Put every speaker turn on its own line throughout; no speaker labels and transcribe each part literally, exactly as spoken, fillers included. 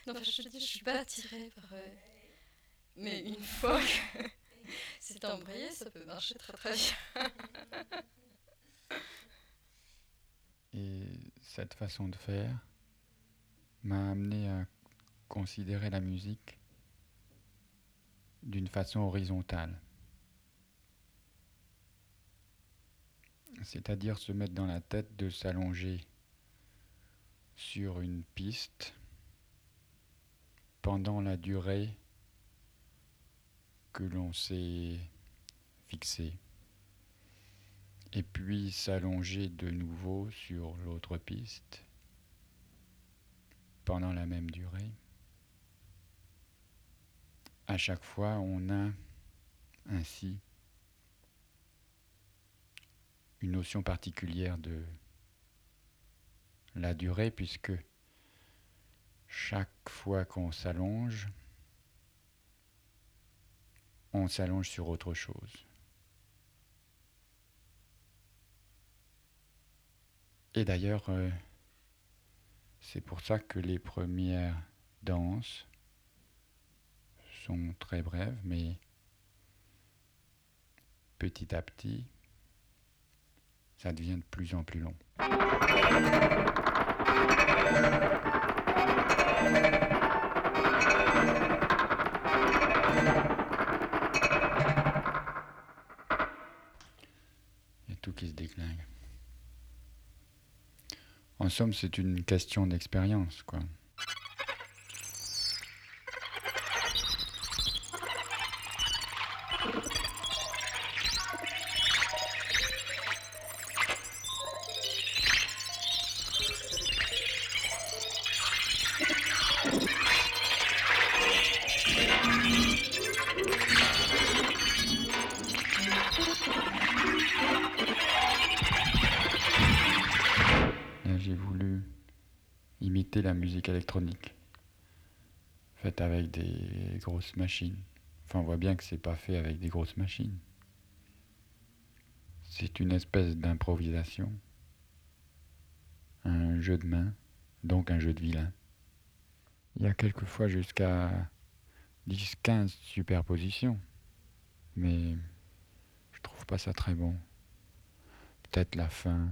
Non, enfin, je te dis, je suis pas attirée par... euh, Mais une fois que c'est embrayé, ça peut marcher très très bien.
Et cette façon de faire m'a amené à considérer la musique d'une façon horizontale. C'est-à-dire se mettre dans la tête de s'allonger sur une piste pendant la durée que l'on s'est fixée, et puis s'allonger de nouveau sur l'autre piste pendant la même durée. À chaque fois, on a ainsi une notion particulière de la durée, puisque chaque fois qu'on s'allonge, on s'allonge sur autre chose. Et d'ailleurs, euh, c'est pour ça que les premières danses sont très brèves, mais petit à petit, ça devient de plus en plus long. Il y a tout qui se déglingue. En somme, c'est une question d'expérience, quoi. Là, j'ai voulu imiter la musique électronique, faite avec des grosses machines. Enfin, on voit bien que c'est pas fait avec des grosses machines. C'est une espèce d'improvisation, un jeu de main, donc un jeu de vilain. Il y a quelquefois jusqu'à dix quinze superpositions, mais je trouve pas ça très bon. Peut-être la fin.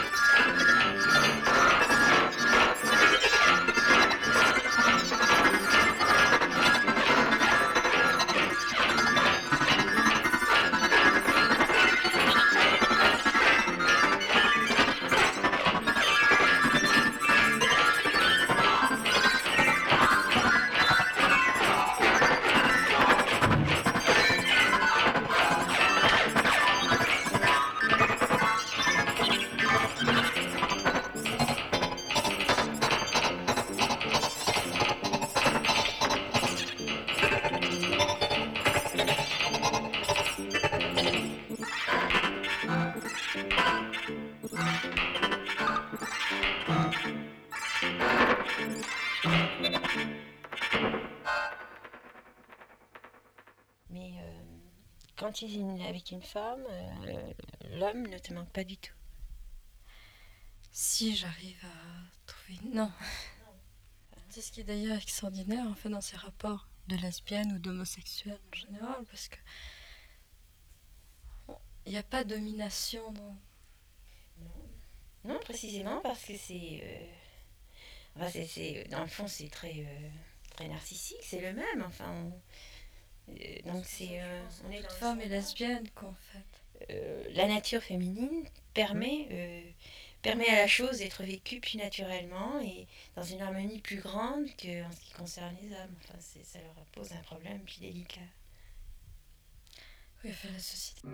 Mais euh, quand tu es avec une femme, euh, l'homme ne te manque pas du tout.
Si j'arrive à trouver... Non. C'est ce qui est d'ailleurs extraordinaire en fait dans ces rapports de lesbiennes ou d'homosexuels en général, parce que il n'y a pas de domination dans...
Non, précisément parce que c'est... Euh, enfin, c'est, c'est dans le fond, c'est très, euh, très narcissique, c'est le même. Enfin, on, euh, donc c'est... Euh, on est
Toute femme est lesbienne, quoi, en fait.
Euh, la nature féminine permet, euh, permet à la chose d'être vécue plus naturellement et dans une harmonie plus grande qu'en ce qui concerne les hommes. Enfin, c'est, ça leur pose un problème plus délicat.
Oui, enfin, la société...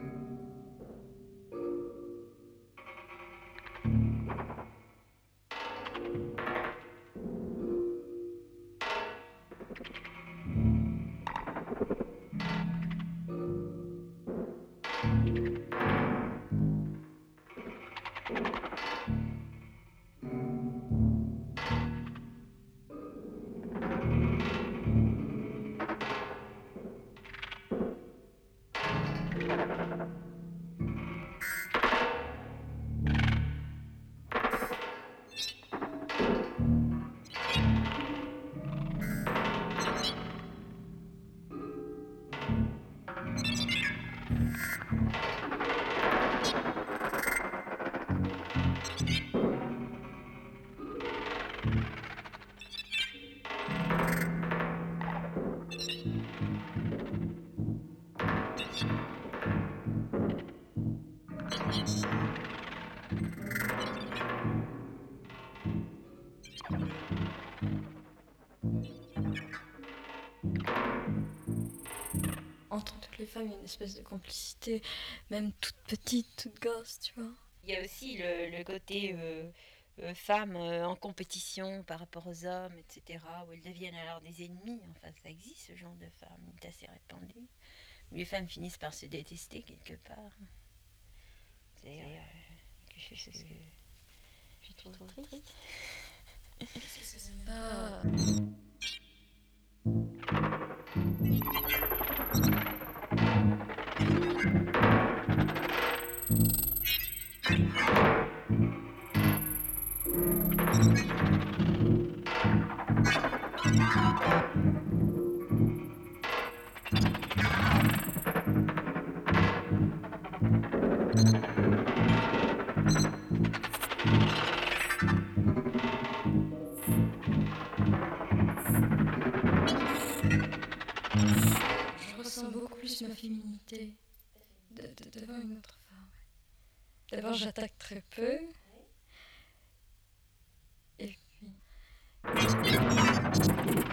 Entre toutes les femmes, il y a une espèce de complicité, même toute petite, toute gosse, tu vois.
Il y a aussi le, le côté euh, euh, femmes euh, en compétition par rapport aux hommes, et cetera, où elles deviennent alors des ennemis. Enfin, ça existe, ce genre de femmes, il est assez répandu. Où les femmes finissent par se détester quelque part. C'est euh, quelque chose que je trouve triste.
Qu'est-ce que c'est pas... Je ressens beaucoup plus ma féminité de, de, devant une autre femme. D'abord, j'attaque très peu. Et puis...